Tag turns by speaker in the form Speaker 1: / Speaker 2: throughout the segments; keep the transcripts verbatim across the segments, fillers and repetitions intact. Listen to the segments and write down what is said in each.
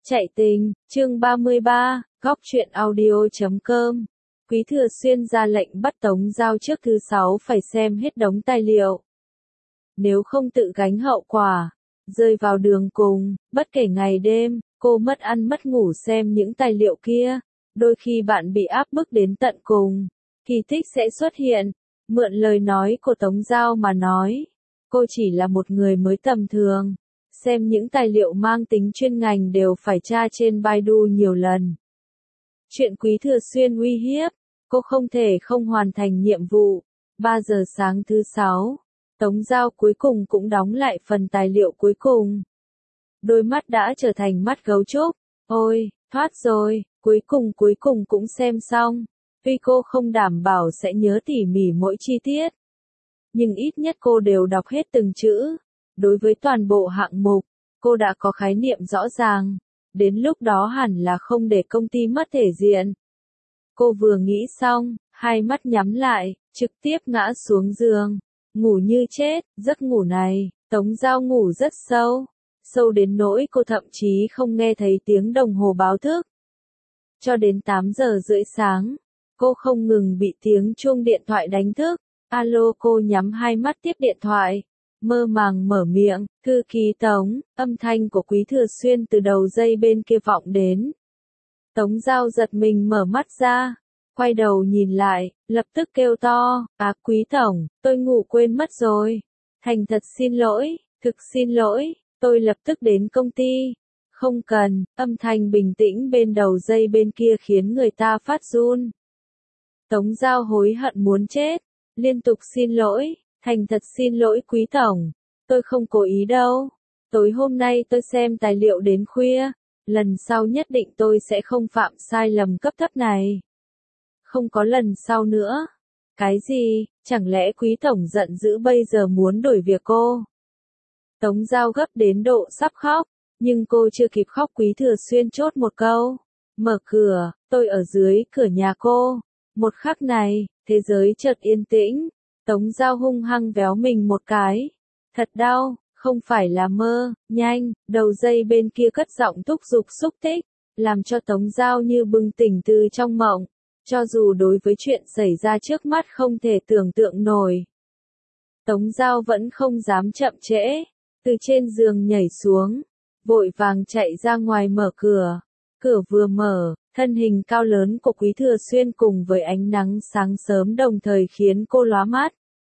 Speaker 1: Chạy tình, chương ba mươi ba, góc truyện audio chấm com. Quý Thừa Xuyên ra lệnh bắt Tống Giao trước thứ sáu phải xem hết đống tài liệu. Nếu không tự gánh hậu quả, rơi vào đường cùng, bất kể ngày đêm, cô mất ăn mất ngủ xem những tài liệu kia. Đôi khi bạn bị áp bức đến tận cùng, kỳ tích sẽ xuất hiện. Mượn lời nói của Tống Giao mà nói, cô chỉ là một người mới tầm thường. Xem những tài liệu mang tính chuyên ngành đều phải tra trên Baidu nhiều lần. Chuyện Quý Thừa Xuyên uy hiếp, cô không thể không hoàn thành nhiệm vụ. ba giờ sáng thứ sáu, Tống Giao cuối cùng cũng đóng lại phần tài liệu cuối cùng. Đôi mắt đã trở thành mắt gấu trúc. Ôi, thoát rồi, cuối cùng cuối cùng cũng xem xong. Tuy cô không đảm bảo sẽ nhớ tỉ mỉ mỗi chi tiết, nhưng ít nhất cô đều đọc hết từng chữ. Đối với toàn bộ hạng mục, cô đã có khái niệm rõ ràng. Đến lúc đó hẳn là không để công ty mất thể diện. Cô vừa nghĩ xong, hai mắt nhắm lại, trực tiếp ngã xuống giường, ngủ như chết. Giấc ngủ này, Tống Giao ngủ rất sâu, sâu đến nỗi cô thậm chí không nghe thấy tiếng đồng hồ báo thức. Cho đến tám giờ rưỡi sáng, cô không ngừng bị tiếng chuông điện thoại đánh thức. Alo, cô nhắm hai mắt tiếp điện thoại, mơ màng mở miệng, thư ký Tống. Âm thanh của Quý Thừa Xuyên từ đầu dây bên kia vọng đến. Tống Giao giật mình mở mắt ra, quay đầu nhìn lại, lập tức kêu to, à Quý Tổng, tôi ngủ quên mất rồi. Thành thật xin lỗi, thực xin lỗi, tôi lập tức đến công ty. Không cần. Âm thanh bình tĩnh bên đầu dây bên kia khiến người ta phát run. Tống Giao hối hận muốn chết, liên tục xin lỗi. Thành thật xin lỗi Quý Tổng, tôi không cố ý đâu. Tối hôm nay tôi xem tài liệu đến khuya, lần sau nhất định tôi sẽ không phạm sai lầm cấp thấp này. Không có lần sau nữa. Cái gì, chẳng lẽ Quý Tổng giận dữ bây giờ muốn đổi việc cô? Tống Giao gấp đến độ sắp khóc, nhưng cô chưa kịp khóc Quý Thừa Xuyên chốt một câu. Mở cửa, tôi ở dưới cửa nhà cô. Một khắc này, thế giới chợt yên tĩnh. Tống Giao hung hăng véo mình một cái. Thật đau, không phải là mơ. Nhanh, đầu dây bên kia cất giọng thúc giục xúc tích, làm cho Tống Giao như bừng tỉnh từ trong mộng. Cho dù đối với chuyện xảy ra trước mắt không thể tưởng tượng nổi, Tống Giao vẫn không dám chậm trễ. Từ trên giường nhảy xuống, vội vàng chạy ra ngoài mở cửa. Cửa vừa mở, thân hình cao lớn của Quý Thừa Xuyên cùng với ánh nắng sáng sớm đồng thời khiến cô lóa mắt.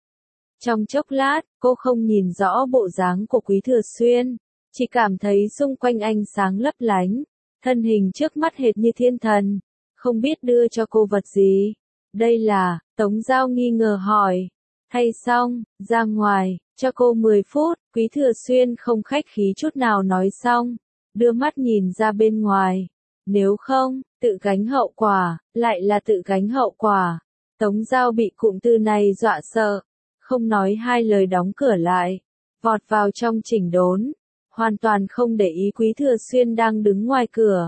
Speaker 1: Trong chốc lát, cô không nhìn rõ bộ dáng của Quý Thừa Xuyên, chỉ cảm thấy xung quanh ánh sáng lấp lánh, thân hình trước mắt hệt như thiên thần, không biết đưa cho cô vật gì. Đây là, Tống Giao nghi ngờ hỏi. Thay xong, ra ngoài, cho cô mười phút, Quý Thừa Xuyên không khách khí chút nào nói xong, đưa mắt nhìn ra bên ngoài. Nếu không, tự gánh hậu quả, lại là tự gánh hậu quả. Tống Giao bị cụm từ này dọa sợ, không nói hai lời đóng cửa lại, vọt vào trong chỉnh đốn, hoàn toàn không để ý Quý Thừa Xuyên đang đứng ngoài cửa.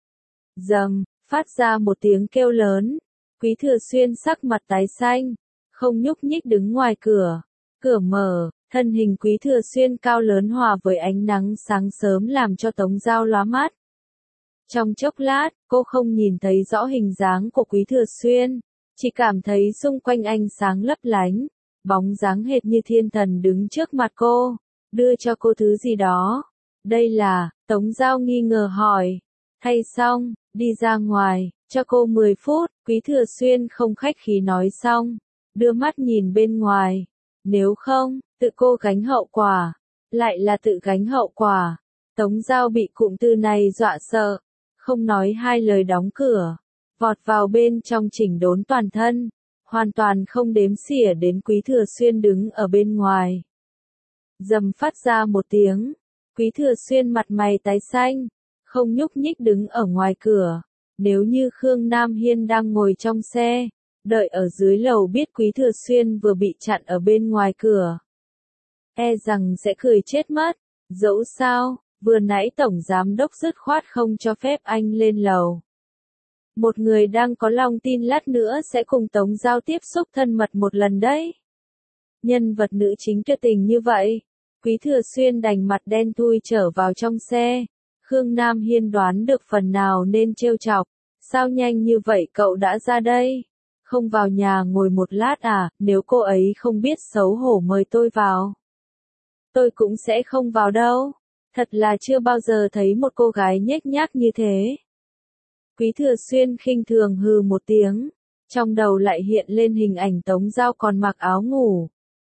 Speaker 1: Dầm, phát ra một tiếng kêu lớn, Quý Thừa Xuyên sắc mặt tái xanh, không nhúc nhích đứng ngoài cửa. Cửa mở, thân hình Quý Thừa Xuyên cao lớn hòa với ánh nắng sáng sớm làm cho Tống Giao lóa mắt. Trong chốc lát, cô không nhìn thấy rõ hình dáng của Quý Thừa Xuyên, chỉ cảm thấy xung quanh ánh sáng lấp lánh, bóng dáng hệt như thiên thần đứng trước mặt cô, đưa cho cô thứ gì đó. Đây là, Tống Giao nghi ngờ hỏi. Thay xong, đi ra ngoài, cho cô mười phút, Quý Thừa Xuyên không khách khí nói xong, đưa mắt nhìn bên ngoài. Nếu không, tự cô gánh hậu quả, lại là tự gánh hậu quả. Tống Giao bị cụm từ này dọa sợ, không nói hai lời đóng cửa, vọt vào bên trong chỉnh đốn toàn thân, hoàn toàn không đếm xỉa đến Quý Thừa Xuyên đứng ở bên ngoài. Dầm phát ra một tiếng, Quý Thừa Xuyên mặt mày tái xanh, không nhúc nhích đứng ở ngoài cửa. Nếu như Khương Nam Hiên đang ngồi trong xe, đợi ở dưới lầu biết Quý Thừa Xuyên vừa bị chặn ở bên ngoài cửa, e rằng sẽ cười chết mất. Dẫu sao, vừa nãy Tổng Giám Đốc dứt khoát không cho phép anh lên lầu. Một người đang có lòng tin lát nữa sẽ cùng Tống Giao tiếp xúc thân mật một lần đấy. Nhân vật nữ chính tuyệt tình như vậy, Quý Thừa Xuyên đành mặt đen thui trở vào trong xe, Khương Nam Hiên đoán được phần nào nên trêu chọc. Sao nhanh như vậy cậu đã ra đây? Không vào nhà ngồi một lát à, nếu cô ấy không biết xấu hổ mời tôi vào. Tôi cũng sẽ không vào đâu. Thật là chưa bao giờ thấy một cô gái nhếch nhác như thế. Quý Thừa Xuyên khinh thường hừ một tiếng. Trong đầu lại hiện lên hình ảnh Tống Giao còn mặc áo ngủ.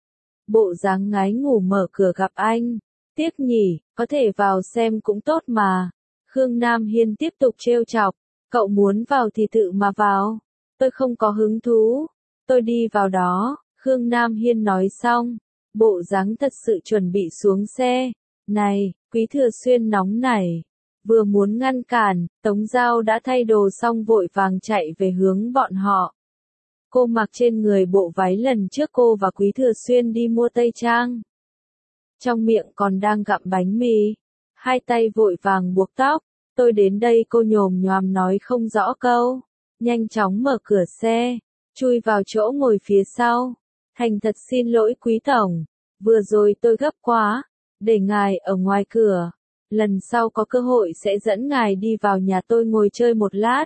Speaker 1: Bộ dáng ngái ngủ mở cửa gặp anh. Tiếc nhỉ, có thể vào xem cũng tốt mà. Khương Nam Hiên tiếp tục trêu chọc. Cậu muốn vào thì tự mà vào. Tôi không có hứng thú. Tôi đi vào đó. Khương Nam Hiên nói xong. Bộ dáng thật sự chuẩn bị xuống xe. Này, Quý Thừa Xuyên nóng nảy. Vừa muốn ngăn cản, Tống Giao đã thay đồ xong vội vàng chạy về hướng bọn họ. Cô mặc trên người bộ váy lần trước cô và Quý Thừa Xuyên đi mua tây trang. Trong miệng còn đang gặm bánh mì. Hai tay vội vàng buộc tóc. Tôi đến đây cô nhồm nhoàm nói không rõ câu. Nhanh chóng mở cửa xe. Chui vào chỗ ngồi phía sau. Thành thật xin lỗi Quý Tổng. Vừa rồi tôi gấp quá. Để ngài ở ngoài cửa. Lần sau có cơ hội sẽ dẫn ngài đi vào nhà tôi ngồi chơi một lát.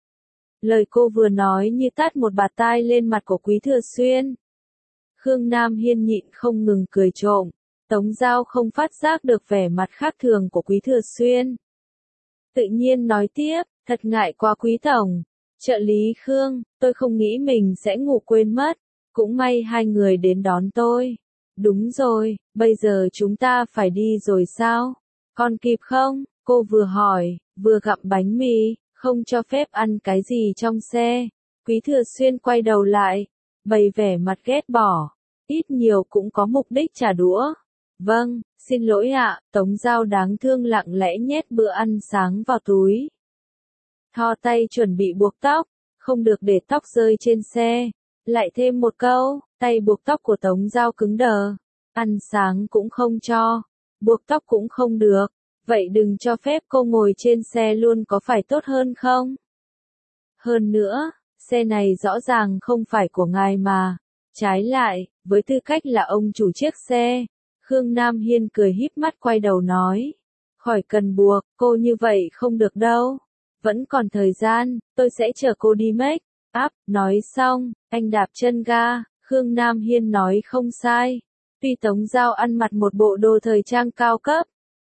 Speaker 1: Lời cô vừa nói như tát một bạt tai lên mặt của Quý Thừa Xuyên. Khương Nam Hiên nhịn không ngừng cười trộm. Tống Giao không phát giác được vẻ mặt khác thường của Quý Thừa Xuyên. Tự nhiên nói tiếp, thật ngại quá Quý Tổng. Trợ lý Khương, tôi không nghĩ mình sẽ ngủ quên mất. Cũng may hai người đến đón tôi. Đúng rồi, bây giờ chúng ta phải đi rồi sao? Còn kịp không? Cô vừa hỏi, vừa gặm bánh mì, không cho phép ăn cái gì trong xe. Quý Thừa Xuyên quay đầu lại, bày vẻ mặt ghét bỏ. Ít nhiều cũng có mục đích trả đũa. Vâng, xin lỗi ạ, Tống Giao đáng thương lặng lẽ nhét bữa ăn sáng vào túi. Thò tay chuẩn bị buộc tóc, không được để tóc rơi trên xe. Lại thêm một câu, tay buộc tóc của Tống Giao cứng đờ. Ăn sáng cũng không cho, buộc tóc cũng không được. Vậy đừng cho phép cô ngồi trên xe luôn có phải tốt hơn không? Hơn nữa, xe này rõ ràng không phải của ngài mà. Trái lại, với tư cách là ông chủ chiếc xe, Khương Nam Hiên cười híp mắt quay đầu nói. Khỏi cần buộc, cô như vậy không được đâu. Vẫn còn thời gian, tôi sẽ chở cô đi make up. Nói xong, anh đạp chân ga. Khương Nam Hiên nói không sai. Tuy Tống Giao ăn mặc một bộ đồ thời trang cao cấp,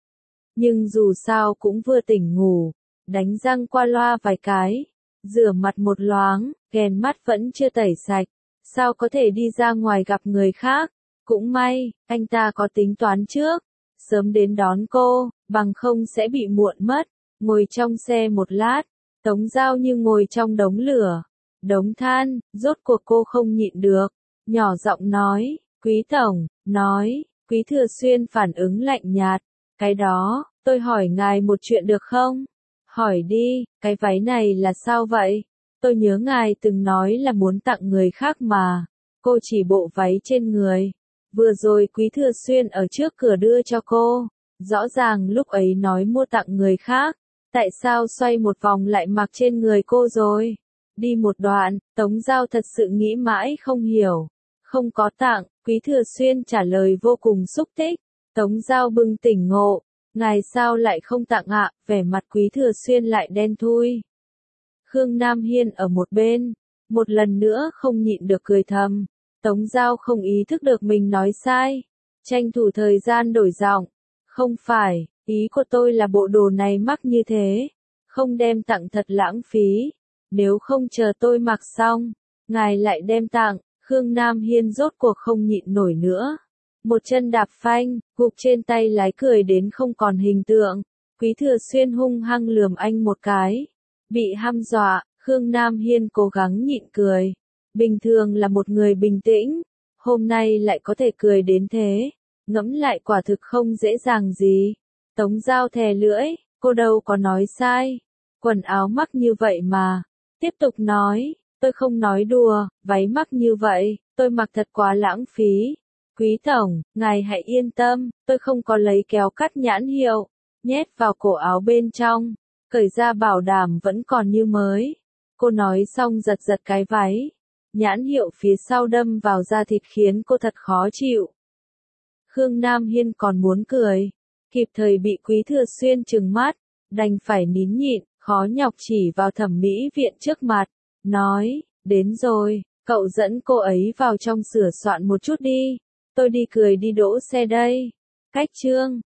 Speaker 1: nhưng dù sao cũng vừa tỉnh ngủ, đánh răng qua loa vài cái, rửa mặt một loáng, kèn mắt vẫn chưa tẩy sạch, sao có thể đi ra ngoài gặp người khác. Cũng may, anh ta có tính toán trước, sớm đến đón cô, bằng không sẽ bị muộn mất. Ngồi trong xe một lát, Tống Giao như ngồi trong đống lửa, đống than, rốt cuộc cô không nhịn được, nhỏ giọng nói, Quý Tổng, nói, Quý Thừa Xuyên phản ứng lạnh nhạt, cái đó, tôi hỏi ngài một chuyện được không? Hỏi đi, cái váy này là sao vậy? Tôi nhớ ngài từng nói là muốn tặng người khác mà. Cô chỉ bộ váy trên người. Vừa rồi Quý Thừa Xuyên ở trước cửa đưa cho cô. Rõ ràng lúc ấy nói mua tặng người khác. Tại sao xoay một vòng lại mặc trên người cô rồi? Đi một đoạn, Tống Giao thật sự nghĩ mãi không hiểu. Không có tặng, Quý Thừa Xuyên trả lời vô cùng xúc tích. Tống Giao bừng tỉnh ngộ. Ngài sao lại không tặng ạ? Vẻ mặt Quý Thừa Xuyên lại đen thui. Khương Nam Hiên ở một bên, một lần nữa không nhịn được cười thầm. Tống Giao không ý thức được mình nói sai, tranh thủ thời gian đổi giọng. Không phải, ý của tôi là bộ đồ này mắc như thế, không đem tặng thật lãng phí. Nếu không chờ tôi mặc xong, ngài lại đem tặng. Khương Nam Hiên rốt cuộc không nhịn nổi nữa. Một chân đạp phanh, gục trên tay lái cười đến không còn hình tượng. Quý Thừa Xuyên hung hăng lườm anh một cái. Bị hăm dọa, Khương Nam Hiên cố gắng nhịn cười. Bình thường là một người bình tĩnh, hôm nay lại có thể cười đến thế. Ngẫm lại quả thực không dễ dàng gì. Tống Giao thè lưỡi, cô đâu có nói sai. Quần áo mắc như vậy mà. Tiếp tục nói, tôi không nói đùa, váy mắc như vậy, tôi mặc thật quá lãng phí. Quý Tổng, ngài hãy yên tâm, tôi không có lấy kéo cắt nhãn hiệu, nhét vào cổ áo bên trong, cởi ra bảo đảm vẫn còn như mới. Cô nói xong giật giật cái váy, nhãn hiệu phía sau đâm vào da thịt khiến cô thật khó chịu. Khương Nam Hiên còn muốn cười, kịp thời bị Quý Thừa Xuyên trừng mắt, đành phải nín nhịn, khó nhọc chỉ vào thẩm mỹ viện trước mặt, nói, đến rồi, cậu dẫn cô ấy vào trong sửa soạn một chút đi, tôi đi cười đi đỗ xe đây. Cách chương